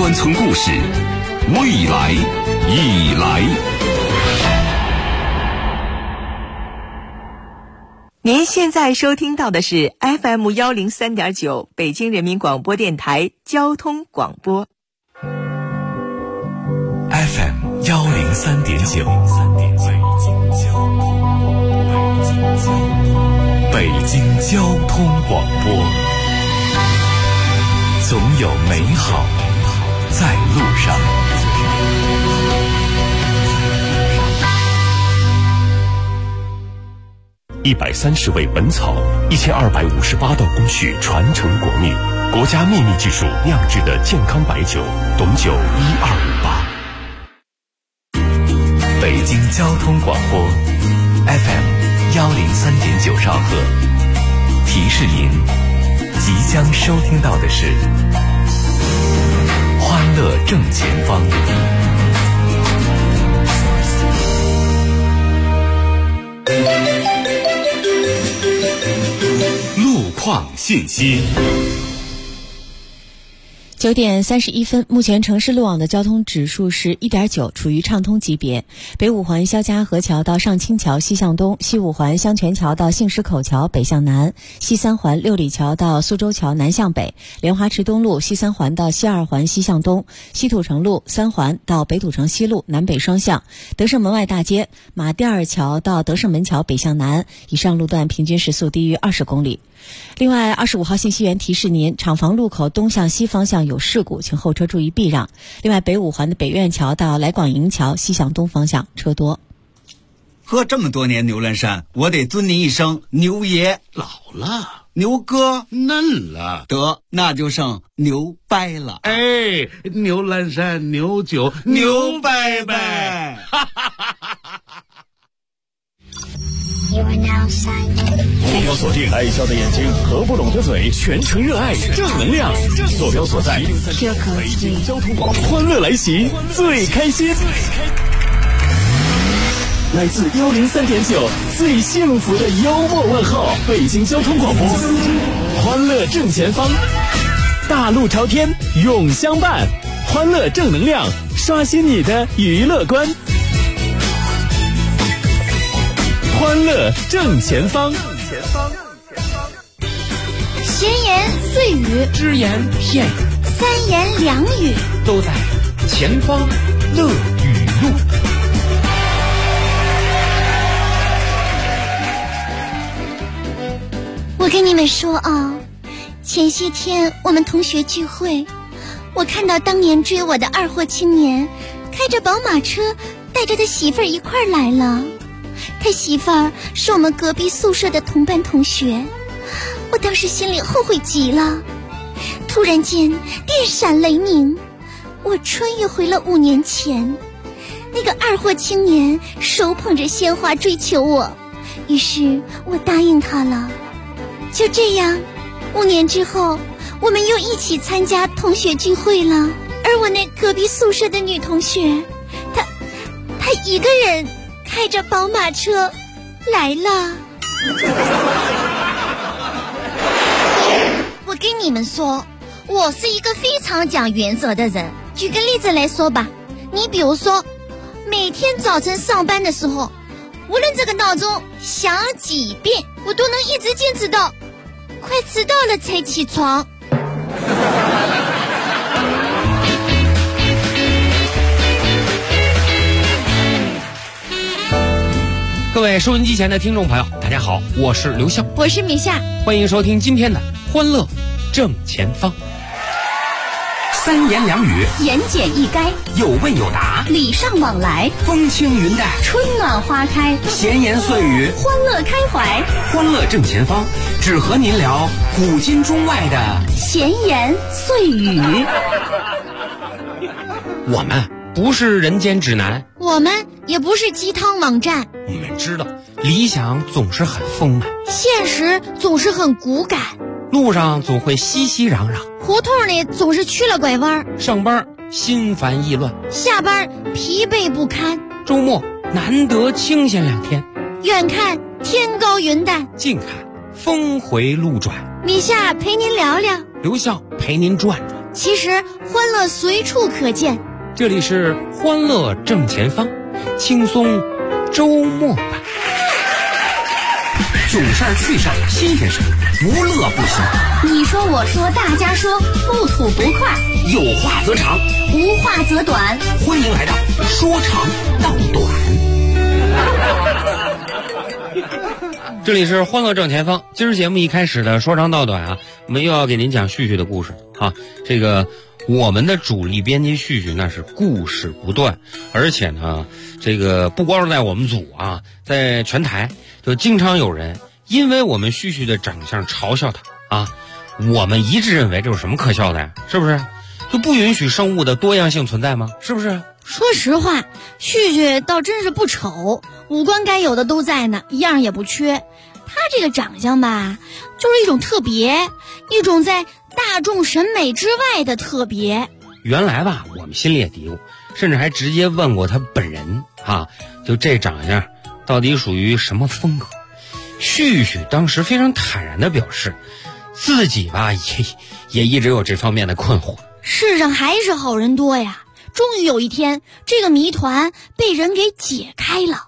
湾村故事，未来已来。 您现在收听到的是 FM103.9 北京人民广播电台交通广播。 FM103.9 北京交通广播，总有美好在路上。130味本草，1258道工序传承国秘，国家秘密技术酿制的健康白酒，董酒1258。北京交通广播 FM103.9 兆赫，提示您即将收听到的是欢乐正前方。路况信息。 9点31分，目前城市路网的交通指数是 1.9， 处于畅通级别。北五环肖家河桥到上清桥西向东，西五环香泉桥到杏石口桥北向南，西三环六里桥到苏州桥南向北，莲花池东路西三环到西二环西向东，西土城路三环到北土城西路南北双向，德胜门外大街马甸二桥到德胜门桥北向南，以上路段平均时速低于20公里。另外25号信息员提示您，厂房路口东向西方向有事故，请后车注意避让。另外北五环的北苑桥到来广营桥西向东方向车多。 喝这么多年牛栏山，我得尊您一声牛爷。 老了， 牛哥嫩了， 得那就剩牛掰了。 哎，牛栏山牛酒牛掰掰。 目标锁定爱笑的眼睛和不拢的嘴，全程热爱正能量。坐标所在北京交通广播，欢乐来袭，最开心。来自103.9最幸福的幽默问候，北京交通广播，欢乐正前方，大路朝天永相伴，欢乐正能量，刷新你的娱乐观。欢乐正前方， 闲言碎语， 只言片语， 三言两语， 都在前方乐语录。 我跟你们说啊，前些天我们同学聚会，我看到当年追我的二货青年开着宝马车带着他媳妇儿一块儿来了。他媳妇儿是我们隔壁宿舍的同班同学，我当时心里后悔极了。突然间电闪雷鸣，我穿越回了5年前，那个二货青年手捧着鲜花追求我，于是我答应他了。就这样，5年之后我们又一起参加同学聚会了。而我那隔壁宿舍的女同学，她一个人开着宝马车来了。我跟你们说，我是一个非常讲原则的人。举个例子来说吧，你比如说每天早晨上班的时候，无论这个闹钟响几遍，我都能一直坚持到快迟到了才起床。 各位收音机前的听众朋友，大家好，我是刘笑， 我是米夏， 欢迎收听今天的欢乐正前方。 三言两语， 言简意赅， 有问有答， 礼尚往来， 风轻云淡， 春暖花开， 闲言碎语， 欢乐开怀。 欢乐正前方，只和您聊古今中外的闲言碎语。 我们不是人间指南， 我们也不是鸡汤网站， 我们知道理想总是很丰满， 现实总是很骨感， 路上总会熙熙攘攘， 胡同里总是曲了拐弯， 上班心烦意乱， 下班疲惫不堪， 周末难得清闲2天， 远看天高云淡， 近看峰回路转。 米夏陪您聊聊， 刘笑陪您转转。 其实欢乐随处可见。 这里是欢乐正前方，轻松周末版。 囧事儿趣事儿新鲜事儿，不乐不行。 你说我说大家说，不吐不快， 有话则长， 无话则短。 欢迎来到说长道短。 这里是欢乐正前方，今儿节目一开始的说长道短啊，我们又要给您讲旭旭的故事啊。这个我们的主力编辑旭旭那是故事不断，而且呢，这个不光是在我们组啊，在全台就经常有人因为我们旭旭的长相嘲笑他啊。我们一致认为这有什么可笑的呀？是不是？就不允许生物的多样性存在吗？是不是？ 说实话，旭旭倒真是不丑，五官该有的都在呢，一样也不缺。他这个长相吧，就是一种特别，一种在大众审美之外的特别。 原来吧，我们心里也嘀咕，甚至还直接问过他本人啊，就这长相到底属于什么风格？旭旭当时非常坦然地表示，自己吧也一直有这方面的困惑。 世上还是好人多呀，终于有一天，这个谜团被人给解开了。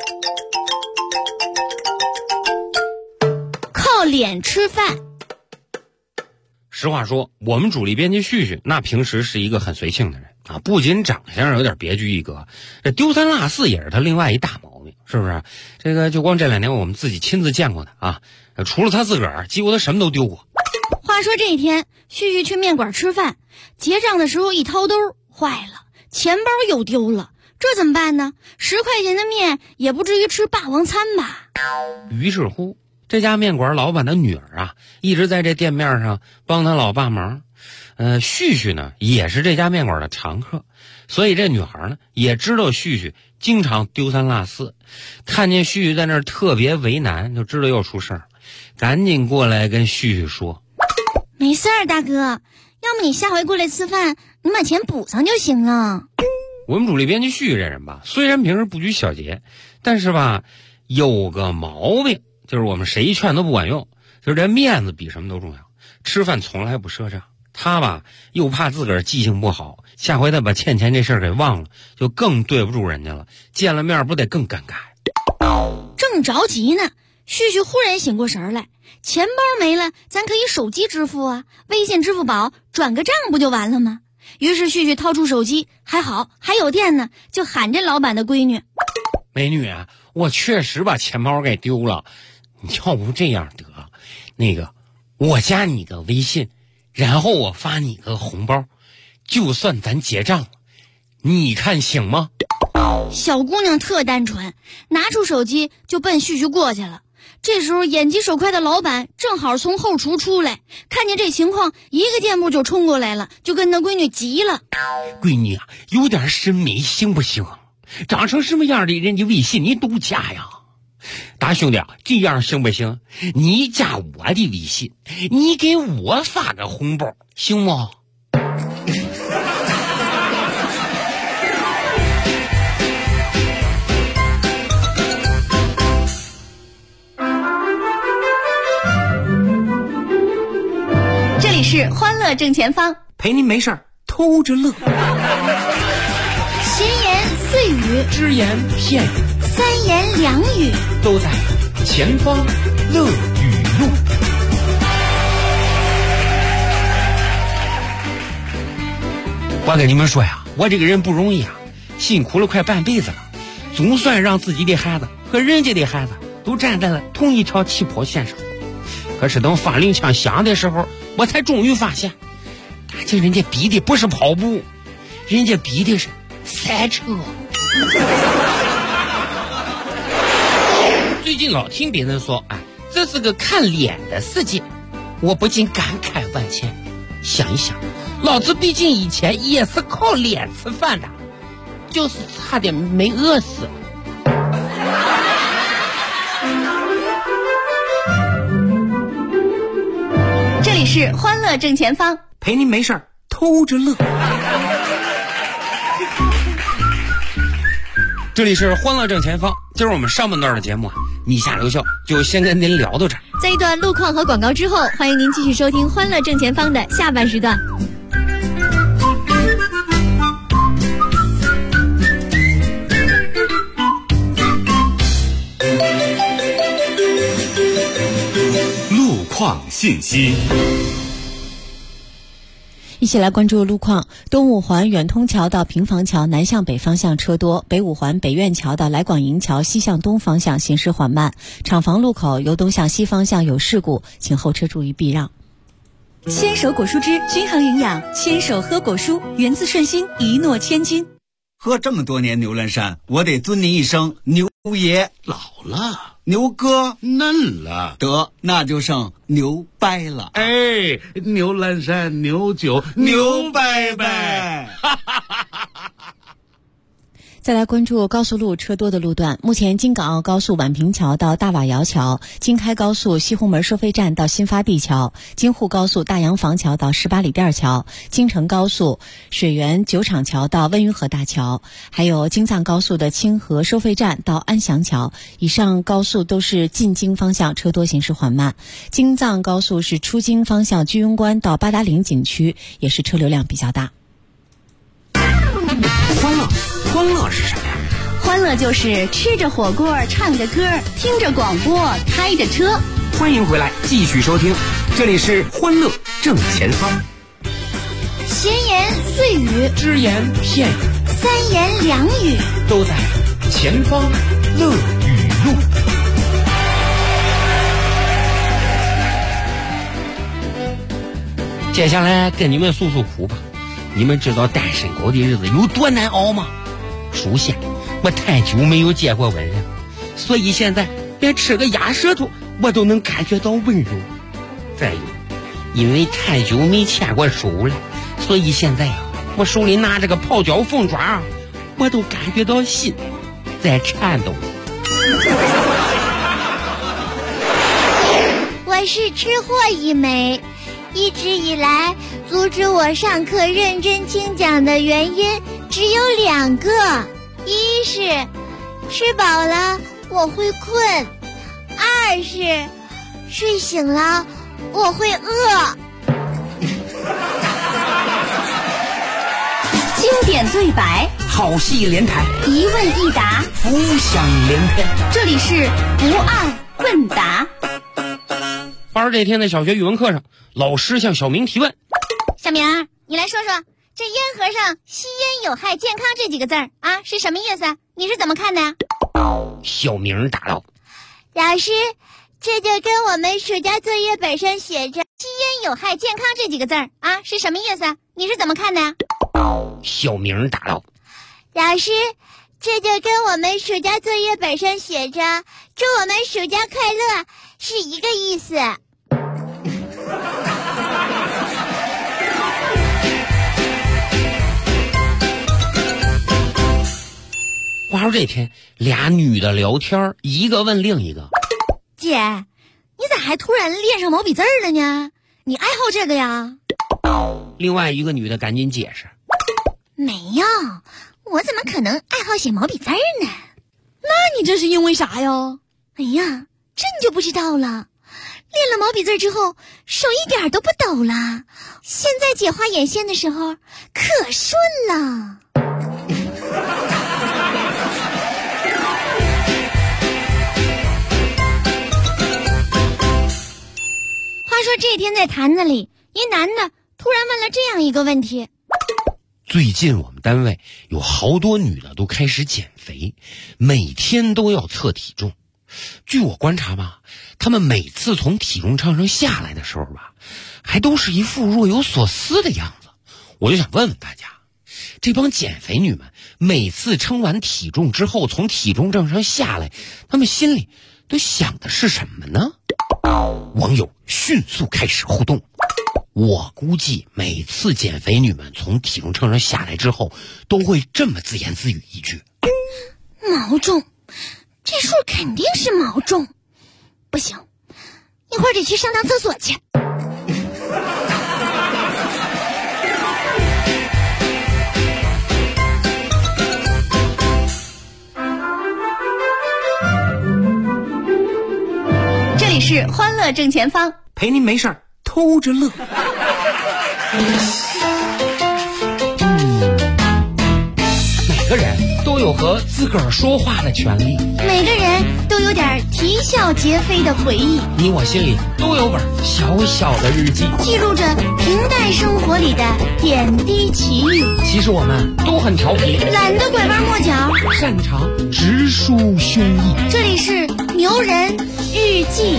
靠脸吃饭。 实话说，我们主力编辑旭旭那平时是一个很随性的人啊，不仅长相有点别具一格，这丢三落四也是他另外一大毛病，是不是？这个就光这2年我们自己亲自见过的啊，除了他自个儿，几乎他什么都丢过。 话说这一天，旭旭去面馆吃饭，结账的时候一掏兜，坏了，钱包又丢了，这怎么办呢？10块钱的面也不至于吃霸王餐吧？ 于是乎，这家面馆老板的女儿啊，一直在这店面上帮他老爸忙。旭旭呢也是这家面馆的常客，所以这女孩呢也知道旭旭经常丢三落四，看见旭旭在那儿特别为难，就知道又出事儿，赶紧过来跟旭旭说：“ 没事儿，大哥，要么你下回过来吃饭，你把钱补上就行了。” 我们主力编辑旭旭这人吧，虽然平时不拘小节，但是吧有个毛病，就是我们谁劝都不管用，就是这面子比什么都重要。吃饭从来不赊账，他吧又怕自个儿记性不好，下回他把欠钱这事儿给忘了，就更对不住人家了，见了面不得更尴尬。 正着急呢，旭旭忽然醒过神来，钱包没了，咱可以手机支付啊，微信、支付宝转个账不就完了吗？于是旭旭掏出手机，还好还有电呢，就喊这老板的闺女：“ 美女啊，我确实把钱包给丢了，你要不这样得，那个我加你个微信，然后我发你个红包，就算咱结账了，你看行吗？” 小姑娘特单纯，拿出手机就奔旭旭过去了。这时候眼疾手快的老板正好从后厨出来，看见这情况，一个箭步就冲过来了，就跟他闺女急了：“ 闺女啊，有点审美行不行？长成什么样的人家微信你都加呀？大兄弟啊，这样行不行？你加我的微信，你给我发个红包，行吗？” 这里是欢乐正前方， 陪您没事儿偷着乐。 闲言碎语， 只言片语， 三言两语， 都在前方乐语录。我跟你们说呀，我这个人不容易啊，辛苦了快半辈子了，总算让自己的孩子和人家的孩子都站在了同一条起跑线上。可是等发令枪响的时候，我才终于发现，这人家比的不是跑步，人家比的是赛车。最近老听别人说，这是个看脸的世界，我不禁感慨万千。想一想，老子毕竟以前也是靠脸吃饭的，就是差点没饿死。 这里是欢乐正前方， 陪您没事儿偷着乐。 这里是欢乐正前方，今儿我们上半段的节目你下留校就先跟您聊到这儿。 在一段路况和广告之后，欢迎您继续收听欢乐正前方的下半时段。 信息。 一起来关注路况。东五环远通桥到平房桥南向北方向车多，北五环北苑桥到来广营桥西向东方向行驶缓慢。厂房路口由东向西方向有事故，请后车注意避让。 牵手果蔬汁均衡营养，牵手喝果蔬，源自顺心，一诺千金。 喝这么多年牛栏山，我得尊您一声牛爷。 老了， 牛哥嫩了， 得那就剩牛掰了。 哎，牛栏山牛酒牛掰掰。 再来关注高速路车多的路段。目前京港澳高速宛平桥到大瓦窑桥，京开高速西红门收费站到新发地桥，京沪高速大洋房桥到18里店桥，京承高速水源酒厂桥到温榆河大桥，还有京藏高速的清河收费站到安祥桥。以上高速都是进京方向车多行驶缓慢。京藏高速是出京方向居庸关到八达岭景区，也是车流量比较大。 欢乐是什么呀？ 欢乐就是吃着火锅，唱着歌，听着广播，开着车。 欢迎回来，继续收听，这里是欢乐正前方。 闲言碎语， 只言片语， 三言两语， 都在前方乐语录。 接下来跟你们诉诉苦吧。你们知道单身狗的日子有多难熬吗？首先，我太久没有见过温人，所以现在连吃个鸭舌头我都能感觉到温柔。再有，因为太久没牵过手了，所以现在我手里拿着个泡脚凤爪，我都感觉到心在颤抖。 我是吃货一枚，一直以来阻止我上课认真听讲的原因只有2个，一是吃饱了我会困，二是睡醒了我会饿。 经典对白， 好戏连台， 一问一答， 浮想联翩。 这里是不二问答。 而这天在小学语文课上，老师向小明提问： 小明，你来说说这烟盒上吸烟有害健康这几个字啊是什么意思？你是怎么看的呀？ 小明答道： 老师，这就跟我们暑假作业本上写着吸烟有害健康这几个字啊是什么意思？你是怎么看的呀？ 小明答道： 老师，这就跟我们暑假作业本上写着祝我们暑假快乐是一个意思。 话说这天，俩女的聊天，一个问另一个： 姐，你咋还突然练上毛笔字了呢？你爱好这个呀？ 另外一个女的赶紧解释： 没有，我怎么可能爱好写毛笔字呢？ 那你这是因为啥呀？ 哎呀，这你就不知道了。练了毛笔字之后，手一点都不抖了。现在姐画眼线的时候可顺了。话说这天在坛子里，一男的突然问了这样一个问题： 最近我们单位有好多女的都开始减肥，每天都要测体重。据我观察吧，她们每次从体重秤上下来的时候吧，还都是一副若有所思的样子。我就想问问大家，这帮减肥女们每次称完体重之后从体重秤上下来，她们心里都想的是什么呢？网友迅速开始互动。我估计每次减肥女们从体重秤上下来之后，都会这么自言自语一句： 毛重，这数肯定是毛重，不行，一会儿得去上趟厕所去。 这里是欢乐正前方， 陪您没事儿偷着乐。 每个人都有和自个儿说话的权利， 每个人都有点啼笑皆非的回忆， 你我心里都有本小小的日记， 记录着平淡生活里的点滴奇遇。 其实我们都很调皮， 懒得拐弯抹角， 擅长直抒胸臆。 这里是牛人日记。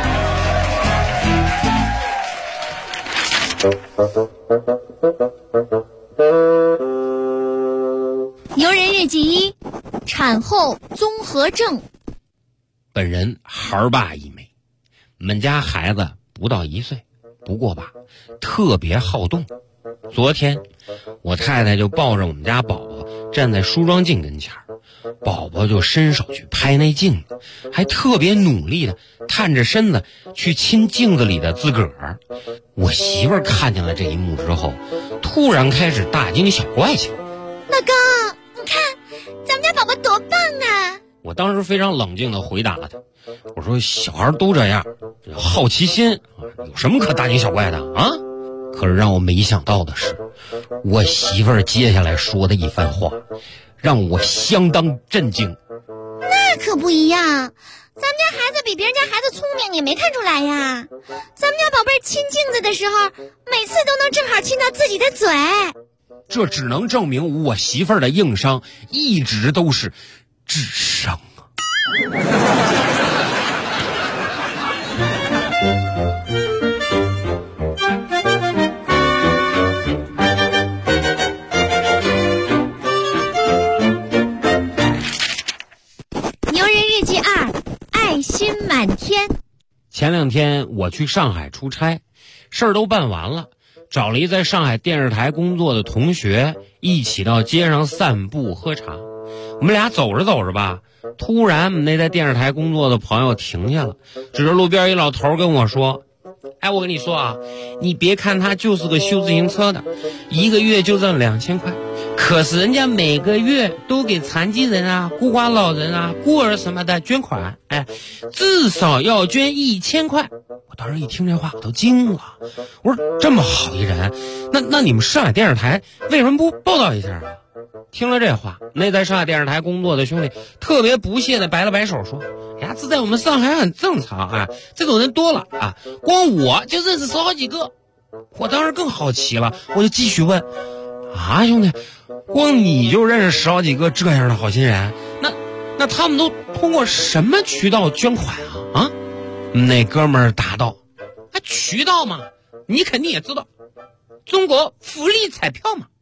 牛人日记1：产后综合症。 本人孩爸一枚，我们家孩子不到1岁，不过吧，特别好动。昨天我太太就抱着我们家宝宝站在梳妆镜跟前，宝宝就伸手去拍那镜子，还特别努力的探着身子去亲镜子里的自个儿。我媳妇儿看见了这一幕之后，突然开始大惊小怪起来。 老公，你看咱们家宝宝多棒啊！ 我当时非常冷静地回答了他，我说小孩都这样，好奇心有什么可大惊小怪的啊？可是让我没想到的是，我媳妇儿接下来说的一番话让我相当震惊。 那可不一样，咱们家孩子比别人家孩子聪明，你没看出来呀？咱们家宝贝亲镜子的时候，每次都能正好亲到自己的嘴。 这只能证明我媳妇儿的硬伤一直都是智商啊。 牛人日记2：爱心满天。 前2天我去上海出差，事儿都办完了，找了一在上海电视台工作的同学一起到街上散步喝茶。我们俩走着走着吧，突然我们那在电视台工作的朋友停下了，指着路边一老头跟我说，哎，我跟你说啊，你别看他就是个修自行车的，1个月就挣2000块，可是人家每个月都给残疾人啊、孤寡老人啊、孤儿什么的捐款，哎，至少要捐1000块。我当时一听这话我都惊了，我说这么好一人，那你们上海电视台为什么不报道一下啊？听了这话，那在上海电视台工作的兄弟特别不屑地摆了摆手说，哎呀，这在我们上海很正常啊，这种人多了啊，光我就认识10好几个。我当时更好奇了，我就继续问，啊兄弟，光你就认识10好几个这样的好心人，那他们都通过什么渠道捐款啊？那哥们儿答道，啊，渠道嘛，你肯定也知道，中国福利彩票嘛。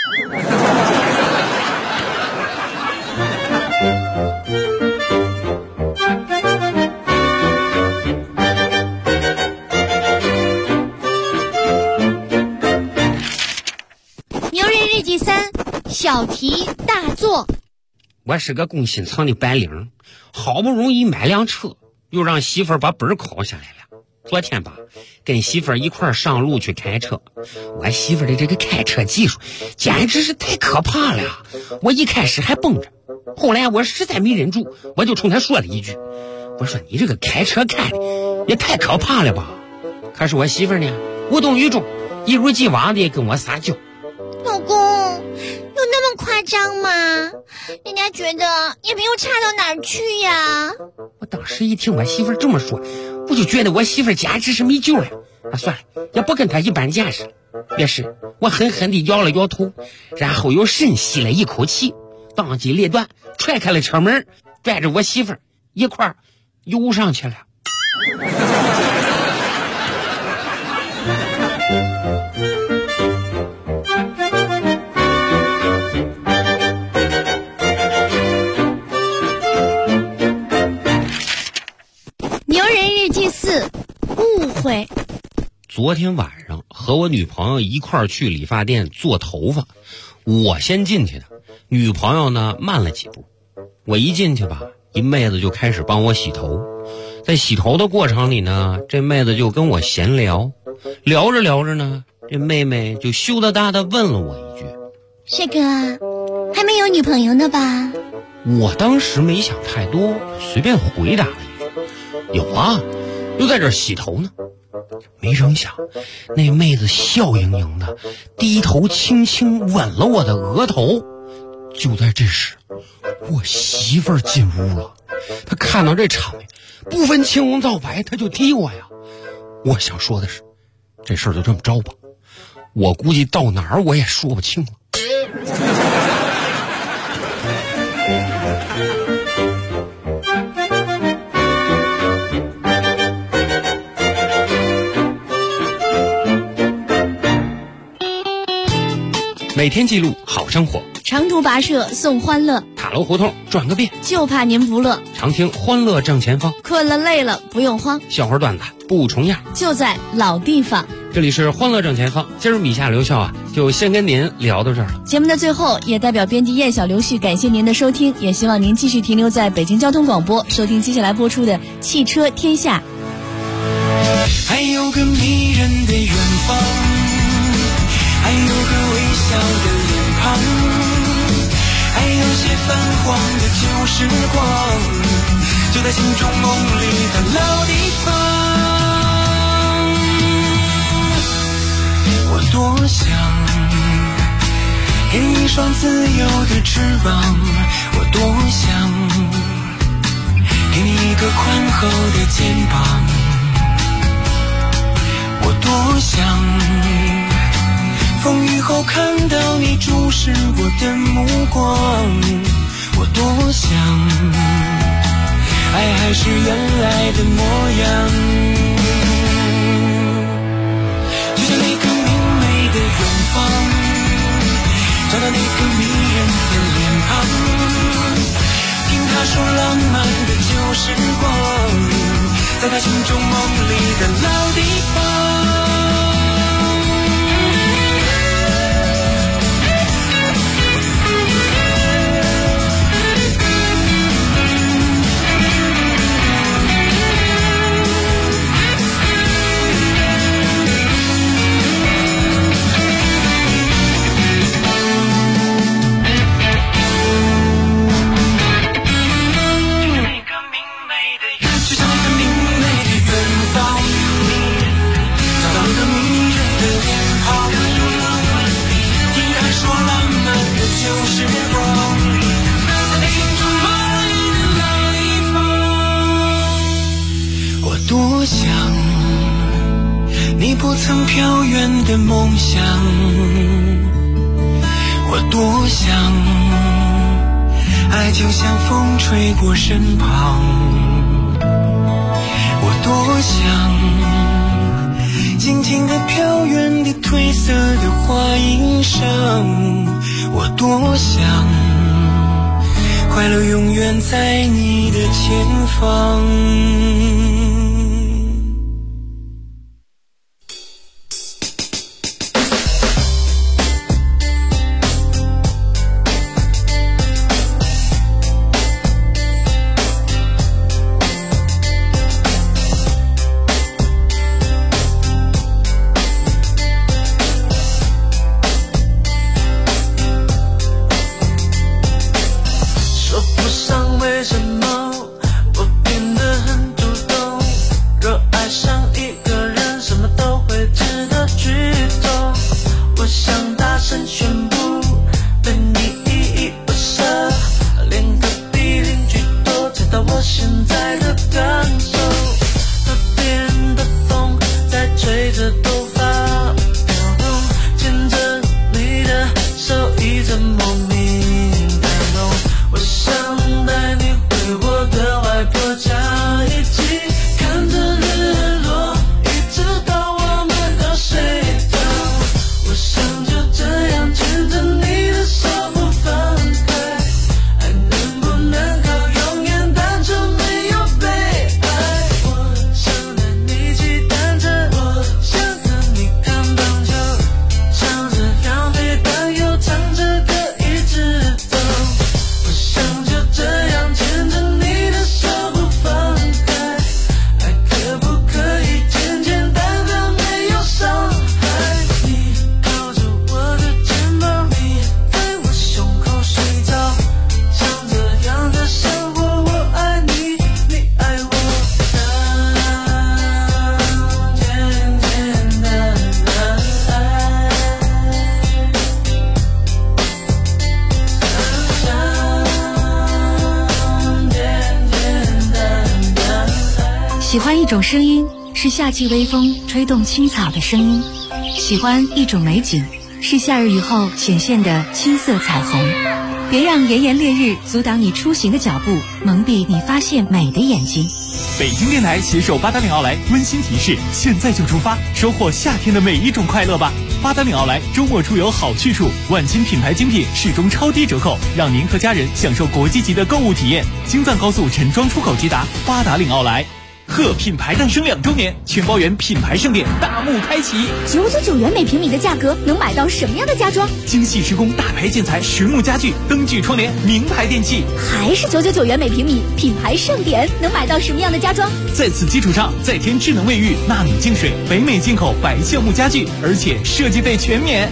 牛人日记3：小题大做。 我是个工薪厂的白领，好不容易买辆车，又让媳妇儿把本考下来了。昨天吧，跟媳妇儿一块儿上路去开车，我媳妇儿的这个开车技术简直是太可怕了。我一开始还绷着，后来我实在没忍住，我就冲她说了一句，我说你这个开车开的也太可怕了吧。可是我媳妇儿呢，无动于衷，一如既往的跟我撒娇。 老公，有那么夸张吗？人家觉得也没有差到哪儿去呀。 我当时一听我媳妇儿这么说，我就觉得我媳妇儿简直是没救了。算了，也不跟她一般见识了。于是我狠狠地摇了摇头，然后又深吸了一口气，当机立断踹开了车门，拽着我媳妇儿一块儿游上去了。 牛人日记4：误会。 昨天晚上和我女朋友一块儿去理发店做头发，我先进去的，女朋友呢慢了几步。我一进去吧，一妹子就开始帮我洗头。在洗头的过程里呢，这妹子就跟我闲聊，聊着聊着呢，这妹妹就羞答答地问了我一句， 帅哥，还没有女朋友呢吧？ 我当时没想太多，随便回答了一句，有啊，又在这儿洗头呢。没成想那妹子笑盈盈的低头轻轻吻了我的额头， 就在这时，我媳妇儿进屋了。她看到这场面，不分青红皂白，她就踢我呀。我想说的是，这事儿就这么着吧，我估计到哪儿我也说不清了。每天记录好生活， 长途跋涉送欢乐， 塔楼胡同转个遍， 就怕您不乐。 常听欢乐正前方， 困了累了不用慌， 笑话段子不重样， 就在老地方。 这里是欢乐正前方，今儿米夏刘笑就先跟您聊到这儿了。 节目的最后，也代表编辑燕小刘旭感谢您的收听，也希望您继续停留在北京交通广播，收听接下来播出的汽车天下。 还有个迷人的远方，还有个微笑的脸庞，还有些泛黄的旧时光，就在心中梦里的老地方。我多想给你一双自由的翅膀，我多想给你一个宽厚的肩膀，我多想风雨后看到你注视我的目光，我多想爱还是原来的模样，就像那个明媚的远方，找到那个迷人的脸庞，听他说浪漫的旧时光，在他心中梦里的老地方。多想你不曾飘远的梦想，我多想爱就像风吹过身旁，我多想静静地飘远的褪色的花衣裳，我多想快乐永远在你的前方。 喜欢一种声音，是夏季微风吹动青草的声音；喜欢一种美景，是夏日雨后显现的青色彩虹。别让炎炎烈日阻挡你出行的脚步，蒙蔽你发现美的眼睛。 北京电台携手八达岭奥莱温馨提示：现在就出发，收获夏天的每一种快乐吧！八达岭奥莱周末出游好去处，万金品牌精品始终超低折扣，让您和家人享受国际级的购物体验。京藏高速陈庄出口直达八达岭奥莱。贺品牌诞生2周年，全包圆品牌盛典大幕开启 ，999元每平米的价格能买到什么样的家装？ 精细施工大牌建材实木家具、灯具窗帘、名牌电器， 还是999元每平米，品牌盛典能买到什么样的家装？ 在此基础上再添智能卫浴、纳米净水、北美进口白橡木家具，而且设计费全免。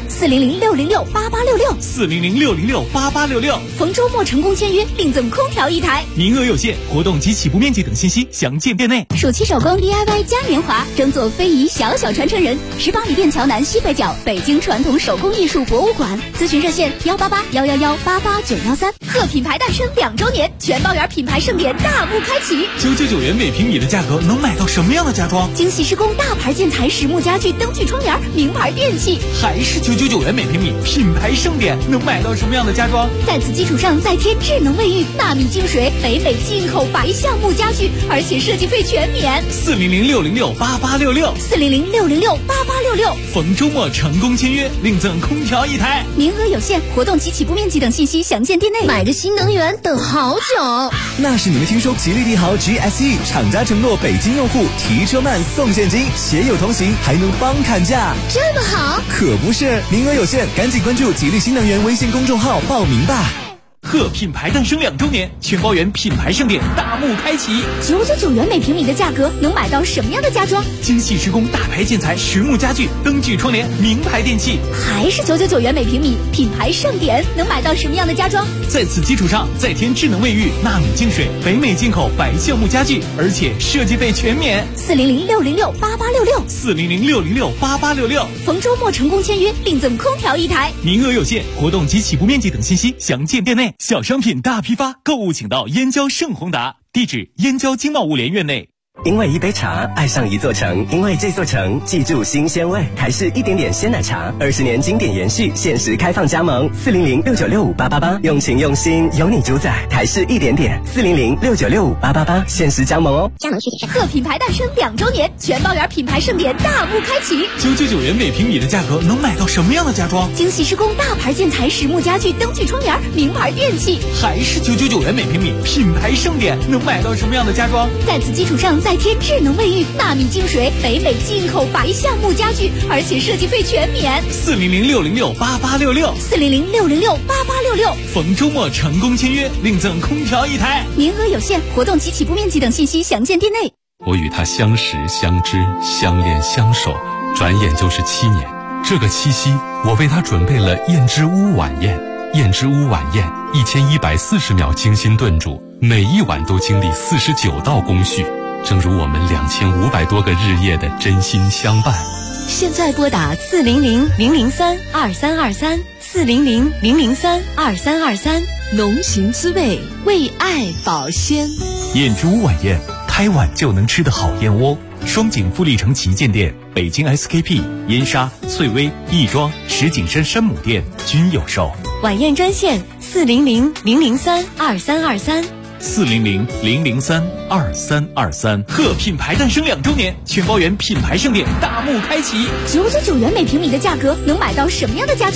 400-606-8866，400-606-8866，逢周末成功签约，另赠空调1台， 名额有限，活动及起步面积等信息详见店内。 暑期手工 DIY 嘉年华，争做非遗小传承人。18里店桥南西北角，北京传统手工艺术博物馆。咨询热线188-111-88913。贺品牌诞生2周年，全包圆品牌盛典大幕开启 ，999元每平米的价格能买到什么样的家装？ 精细施工大牌建材实木家具、灯具窗帘、名牌电器， 还是999元每平米，品牌盛典能买到什么样的家装？ 在此基础上再添智能卫浴、纳米净水、北美进口白橡木家具，而且设计费全免。 400-606-8866，400-606-8866，逢周末成功签约，另赠空调1台， 名额有限，活动及起步面积等信息详见店内。 买个新能源等好久， 那是你们听说吉利帝豪 GSE 厂家承诺北京用户提车慢送现金，携友同行还能帮砍价， 这么好？ 可不是，名额有限，赶紧关注吉利新能源微信公众号报名吧。 贺品牌诞生2周年，全包圆品牌盛典大幕开启 ，999元每平米的价格能买到什么样的家装？ 精细施工大牌建材实木家具、灯具窗帘、名牌电器， 还是999元每平米，品牌盛典能买到什么样的家装？ 在此基础上再添智能卫浴、纳米净水、北美进口白橡木家具，而且设计费全免。 400-606-8866，400-606-8866，逢周末成功签约，另赠空调1台， 名额有限，活动及起步面积等信息详见店内。小商品大批发，购物请到燕郊盛宏达，地址燕郊经贸物联院内。 因为一杯茶爱上一座城，因为这座城记住新鲜味，台式一点点鲜奶茶，20年经典延续，限时开放加盟，400-696-5888，用情用心，由你主宰，台式一点点，400-696-5888，限时加盟哦。 加盟需谨慎。 贺品牌诞生2周年，全包圆品牌盛典大幕开启 ，999元每平米的价格能买到什么样的家装？ 精细施工大牌建材实木家具、灯具窗帘、名牌电器， 还是999元每平米，品牌盛典能买到什么样的家装？ 在此基础上再添智能卫浴、纳米净水、北美进口白橡木家具，而且设计费全免。 400-606-8866，400-606-8866，逢周末成功签约，另赠空调1台， 名额有限，活动及起步面积等信息详见店内。 我与他相识、相知、相恋、相守，转眼就是7年。这个7夕，我为他准备了燕之屋晚宴。燕之屋晚宴1140秒精心炖煮，每一碗都经历49道工序，正如我们2500多个日夜的真心相伴。 现在拨打400-003-2323，400-003-2323，浓情滋味，为爱保鲜。 燕之屋晚宴，开碗就能吃的好燕窝。双井富力城旗舰店、北京 SKP、燕莎、翠微、亦庄、石景山山姆店均有售。 晚宴专线 400-003-2323，400-003-2323。贺品牌诞生2周年，全包圆品牌盛典大幕开启 ，999元每平米的价格能买到什么样的家